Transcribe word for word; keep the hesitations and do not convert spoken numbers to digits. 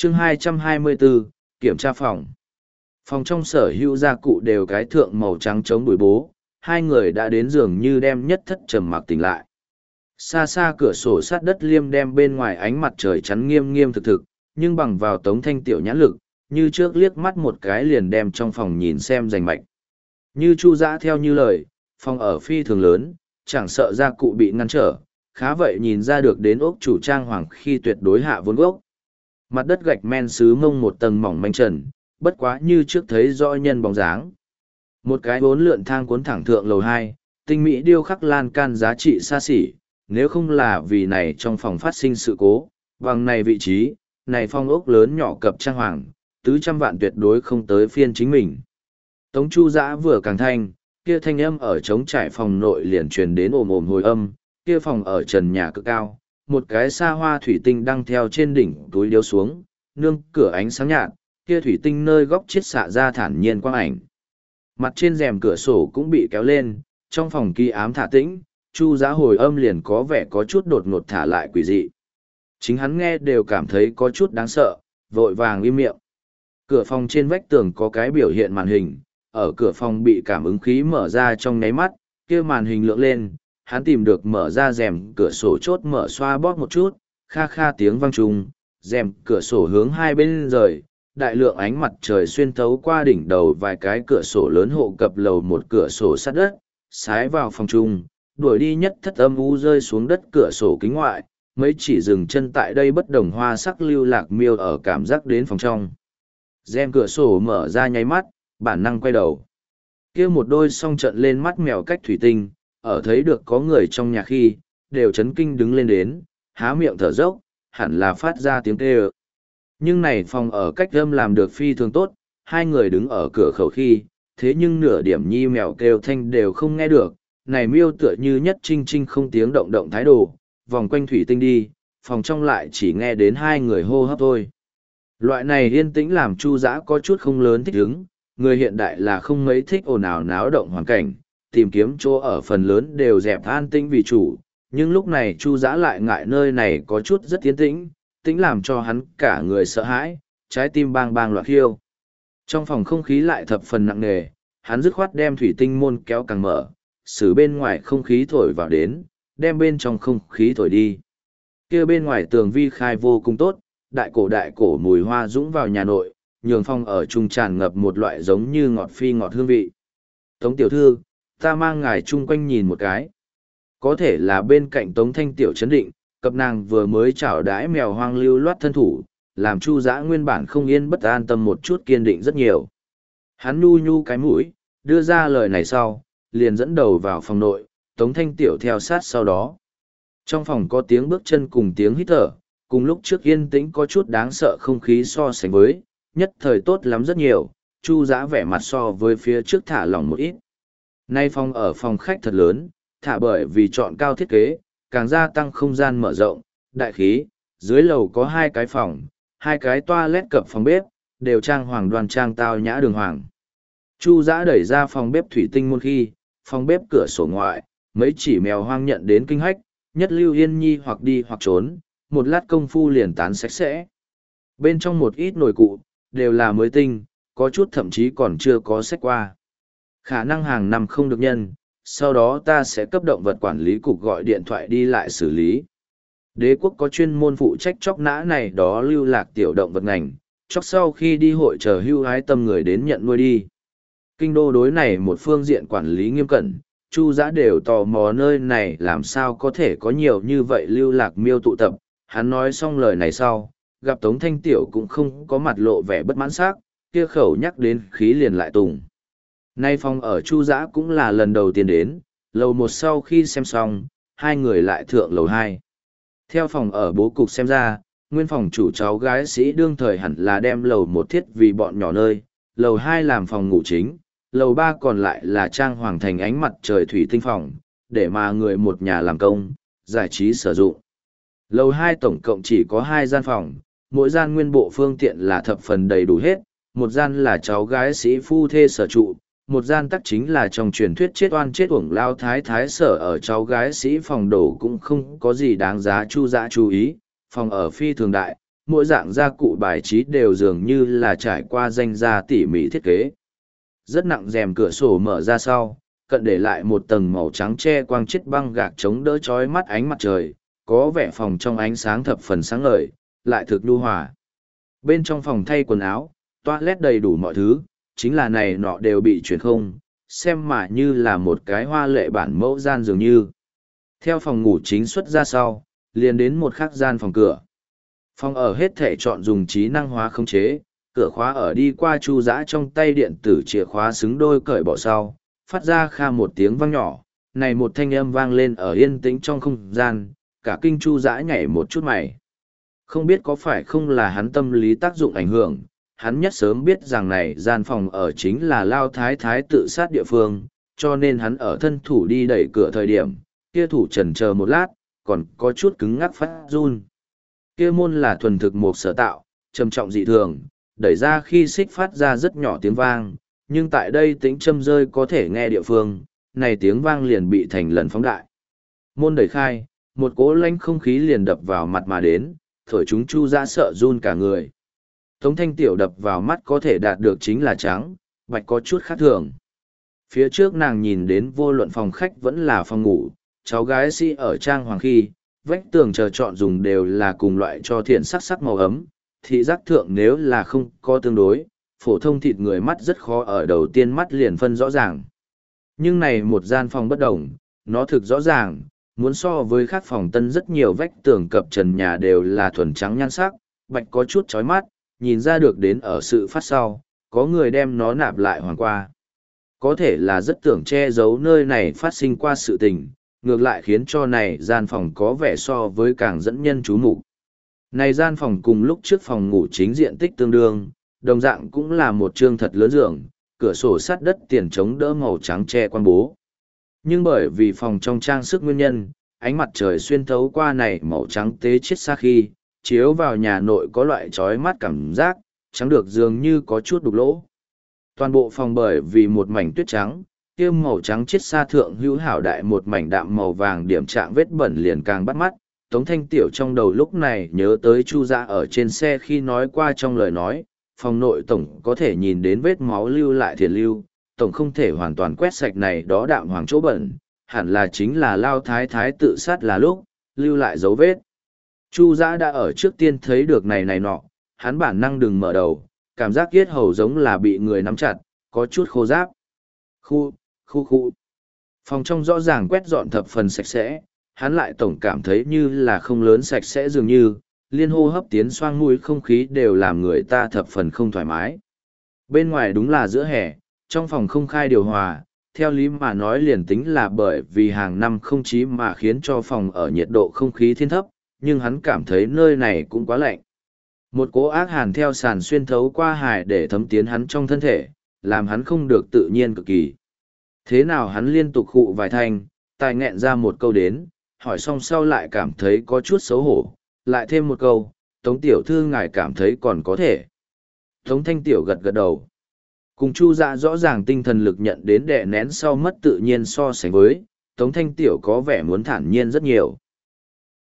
chương hai trăm hai mươi bốn, kiểm tra phòng. Phòng trong sở hữu gia cụ đều cái thượng màu trắng chống bụi bố, hai người đã đến giường như đem nhất thất trầm mặc tỉnh lại. Xa xa cửa sổ sát đất liêm đem bên ngoài ánh mặt trời chắn nghiêm nghiêm thực thực, nhưng bằng vào Tống Thanh tiểu nhãn lực, như trước liếc mắt một cái liền đem trong phòng nhìn xem rành mạch. Như Chu Dã theo như lời, phòng ở phi thường lớn, chẳng sợ gia cụ bị ngăn trở, khá vậy nhìn ra được đến ốc chủ trang hoàng khi tuyệt đối hạ vốn gốc. Mặt đất gạch men sứ mông một tầng mỏng manh trần, bất quá như trước thấy rõ nhân bóng dáng. Một cái bốn lượn thang cuốn thẳng thượng lầu hai, tinh mỹ điêu khắc lan can giá trị xa xỉ, nếu không là vì này trong phòng phát sinh sự cố, bằng này vị trí, này phong ốc lớn nhỏ cập trang hoàng, tứ trăm vạn tuyệt đối không tới phiên chính mình. Tống Chu Dã vừa càng thanh, kia thanh âm ở trống trải phòng nội liền truyền đến ồm ồm hồi âm, kia phòng ở trần nhà cực cao, một cái xa hoa thủy tinh đang theo trên đỉnh túi điếu xuống, nương cửa ánh sáng nhạt, kia thủy tinh nơi góc chiết xạ ra thản nhiên quang ảnh. Mặt trên rèm cửa sổ cũng bị kéo lên, trong phòng kỳ ám thả tĩnh, Chu Dã hồi âm liền có vẻ có chút đột ngột thả lại quỷ dị. Chính hắn nghe đều cảm thấy có chút đáng sợ, vội vàng im miệng. Cửa phòng trên vách tường có cái biểu hiện màn hình, ở cửa phòng bị cảm ứng khí mở ra trong nháy mắt, kia màn hình lượng lên, hắn tìm được mở ra rèm cửa sổ chốt mở xoa bóp một chút, kha kha tiếng vang trùng, rèm cửa sổ hướng hai bên rời, đại lượng ánh mặt trời xuyên thấu qua đỉnh đầu vài cái cửa sổ lớn hộ cập lầu một cửa sổ sát đất, sái vào phòng chung, đuổi đi nhất thất âm u rơi xuống đất cửa sổ kính ngoại, mấy chỉ dừng chân tại đây bất đồng hoa sắc lưu lạc miêu ở cảm giác đến phòng trong. Rèm cửa sổ mở ra nháy mắt, bản năng quay đầu. Kia một đôi song trận lên mắt mèo cách thủy tinh, ở thấy được có người trong nhà khi, đều chấn kinh đứng lên đến, há miệng thở dốc, hẳn là phát ra tiếng kêu. Nhưng này phòng ở cách âm làm được phi thường tốt, hai người đứng ở cửa khẩu khi, thế nhưng nửa điểm nhi mèo kêu thanh đều không nghe được, này miêu tựa như nhất trinh trinh không tiếng động động thái độ, vòng quanh thủy tinh đi, phòng trong lại chỉ nghe đến hai người hô hấp thôi. Loại này yên tĩnh làm Chu Dã có chút không lớn thích ứng, người hiện đại là không mấy thích ồn ào náo động hoàn cảnh, tìm kiếm chỗ ở phần lớn đều dẹp an tĩnh vì chủ, nhưng lúc này Chu Dã lại ngại nơi này có chút rất yên tĩnh, tĩnh làm cho hắn cả người sợ hãi, trái tim bang bang loạn khiêu. Trong phòng không khí lại thập phần nặng nề, hắn dứt khoát đem thủy tinh môn kéo càng mở, xử bên ngoài không khí thổi vào đến, đem bên trong không khí thổi đi. Kia bên ngoài tường vi khai vô cùng tốt, đại cổ đại cổ mùi hoa dũng vào nhà nội, nhường phòng ở trung tràn ngập một loại giống như ngọt phi ngọt hương vị. Tống tiểu thư, ta mang ngài chung quanh nhìn một cái. Có thể là bên cạnh Tống Thanh tiểu chấn định, cặp nàng vừa mới chảo đãi mèo hoang lưu loát thân thủ, làm Chu Dã nguyên bản không yên bất an tâm một chút kiên định rất nhiều. Hắn nhu nhu cái mũi, đưa ra lời này sau, liền dẫn đầu vào phòng nội, Tống Thanh tiểu theo sát sau đó. Trong phòng có tiếng bước chân cùng tiếng hít thở, cùng lúc trước yên tĩnh có chút đáng sợ không khí so sánh với, nhất thời tốt lắm rất nhiều, Chu Dã vẻ mặt so với phía trước thả lỏng một ít. Nay phòng ở phòng khách thật lớn, thả bởi vì chọn cao thiết kế, càng gia tăng không gian mở rộng, đại khí, dưới lầu có hai cái phòng, hai cái toilet cập phòng bếp, đều trang hoàng đoan trang tao nhã đường hoàng. Chu Dã đẩy ra phòng bếp thủy tinh môn khi, phòng bếp cửa sổ ngoại, mấy chỉ mèo hoang nhận đến kinh hách, nhất lưu yên nhi hoặc đi hoặc trốn, một lát công phu liền tán sạch sẽ. Bên trong một ít nồi cụ, đều là mới tinh, có chút thậm chí còn chưa có sách qua. Khả năng hàng năm không được nhân, sau đó ta sẽ cấp động vật quản lý cục gọi điện thoại đi lại xử lý. Đế quốc có chuyên môn phụ trách chóc nã này đó lưu lạc tiểu động vật ngành, chóc sau khi đi hội chờ hưu hái tâm người đến nhận nuôi đi. Kinh đô đối này một phương diện quản lý nghiêm cẩn, Chu Dã đều tò mò nơi này làm sao có thể có nhiều như vậy lưu lạc miêu tụ tập. Hắn nói xong lời này sau, gặp Tống Thanh tiểu cũng không có mặt lộ vẻ bất mãn sắc, kia khẩu nhắc đến khí liền lại tùng. Nay phòng ở Chu Dã cũng là lần đầu tiên đến, lầu một sau khi xem xong, hai người lại thượng lầu hai. Theo phòng ở bố cục xem ra, nguyên phòng chủ cháu gái sĩ đương thời hẳn là đem lầu một thiết vì bọn nhỏ nơi, lầu hai làm phòng ngủ chính, lầu ba còn lại là trang hoàng thành ánh mặt trời thủy tinh phòng, để mà người một nhà làm công, giải trí sử dụng. Lầu hai tổng cộng chỉ có hai gian phòng, mỗi gian nguyên bộ phương tiện là thập phần đầy đủ hết, một gian là cháu gái sĩ phu thê sở trụ, một gian tắc chính là trong truyền thuyết chết oan chết uổng lao thái thái sở ở cháu gái sĩ phòng đổ cũng không có gì đáng giá Chu Dã chú ý, phòng ở phi thường đại, mỗi dạng gia cụ bài trí đều dường như là trải qua danh gia tỉ mỉ thiết kế. Rất nặng rèm cửa sổ mở ra sau, cận để lại một tầng màu trắng che quang chiết băng gạc chống đỡ chói mắt ánh mặt trời, có vẻ phòng trong ánh sáng thập phần sáng ngời, lại thực nhu hòa. Bên trong phòng thay quần áo, toilet đầy đủ mọi thứ, chính là này nọ đều bị chuyển không, xem mà như là một cái hoa lệ bản mẫu gian dường như. Theo phòng ngủ chính xuất ra sau, liền đến một khắc gian phòng cửa. Phòng ở hết thể chọn dùng trí năng hóa khống chế, cửa khóa ở đi qua chu giã trong tay điện tử chìa khóa xứng đôi cởi bỏ sau, phát ra kha một tiếng vang nhỏ, này một thanh âm vang lên ở yên tĩnh trong không gian, cả kinh chu giã nhảy một chút mày. Không biết có phải không là hắn tâm lý tác dụng ảnh hưởng, hắn nhất sớm biết rằng này gian phòng ở chính là Lao Thái Thái tự sát địa phương, cho nên hắn ở thân thủ đi đẩy cửa thời điểm, kia thủ chần chờ một lát, còn có chút cứng ngắc phát run. Kia môn là thuần thực một sở tạo, trầm trọng dị thường, đẩy ra khi xích phát ra rất nhỏ tiếng vang, nhưng tại đây tính châm rơi có thể nghe địa phương, này tiếng vang liền bị thành lần phóng đại. Môn đẩy khai, một cỗ lanh không khí liền đập vào mặt mà đến, thổi chúng chu ra sợ run cả người. Tống thanh tiểu đập vào mắt có thể đạt được chính là trắng, bạch có chút khác thường. Phía trước nàng nhìn đến vô luận phòng khách vẫn là phòng ngủ, cháu gái sĩ ở trang hoàng khi, vách tường chờ chọn dùng đều là cùng loại cho thiện sắc sắc màu ấm, thị giác thượng nếu là không có tương đối, phổ thông thịt người mắt rất khó ở đầu tiên mắt liền phân rõ ràng. Nhưng này một gian phòng bất đồng, nó thực rõ ràng, muốn so với các phòng tân rất nhiều vách tường cập trần nhà đều là thuần trắng nhan sắc, bạch có chút chói mắt, nhìn ra được đến ở sự phát sau, có người đem nó nạp lại hoàng qua. Có thể là rất tưởng che giấu nơi này phát sinh qua sự tình, ngược lại khiến cho này gian phòng có vẻ so với càng dẫn nhân chú mục. Này gian phòng cùng lúc trước phòng ngủ chính diện tích tương đương, đồng dạng cũng là một trương thật lớn giường, cửa sổ sắt đất tiền chống đỡ màu trắng che quan bố. Nhưng bởi vì phòng trong trang sức nguyên nhân, ánh mặt trời xuyên thấu qua này màu trắng tế chết xa khi, chiếu vào nhà nội có loại chói mắt cảm giác, trắng được dường như có chút đục lỗ. Toàn bộ phòng bởi vì một mảnh tuyết trắng, kia màu trắng chết xa thượng hữu hảo đại một mảnh đạm màu vàng điểm trạng vết bẩn liền càng bắt mắt. Tống thanh tiểu trong đầu lúc này nhớ tới chu dạ ở trên xe khi nói qua trong lời nói, phòng nội tổng có thể nhìn đến vết máu lưu lại thiệt lưu, tổng không thể hoàn toàn quét sạch này đó đạm hoàng chỗ bẩn, hẳn là chính là Lao Thái Thái tự sát là lúc, lưu lại dấu vết. Chu Dã đã ở trước tiên thấy được này này nọ, hắn bản năng đừng mở đầu, cảm giác yết hầu giống là bị người nắm chặt, có chút khô ráp. Khu, khu khu. Phòng trong rõ ràng quét dọn thập phần sạch sẽ, hắn lại tổng cảm thấy như là không lớn sạch sẽ dường như, liên hô hấp tiến xoang mũi không khí đều làm người ta thập phần không thoải mái. Bên ngoài đúng là giữa hè, trong phòng không khai điều hòa, theo lý mà nói liền tính là bởi vì hàng năm không chí mà khiến cho phòng ở nhiệt độ không khí thiên thấp, nhưng hắn cảm thấy nơi này cũng quá lạnh. Một cỗ ác hàn theo sàn xuyên thấu qua hài để thấm tiến hắn trong thân thể, làm hắn không được tự nhiên cực kỳ. Thế nào hắn liên tục khụ vài thanh, tài nghẹn ra một câu đến, hỏi xong sau lại cảm thấy có chút xấu hổ, lại thêm một câu, Tống tiểu thư ngài cảm thấy còn có thể. Tống thanh tiểu gật gật đầu. Cùng Chu Dạ rõ ràng tinh thần lực nhận đến đè nén sau mất tự nhiên so sánh với, Tống thanh tiểu có vẻ muốn thản nhiên rất nhiều.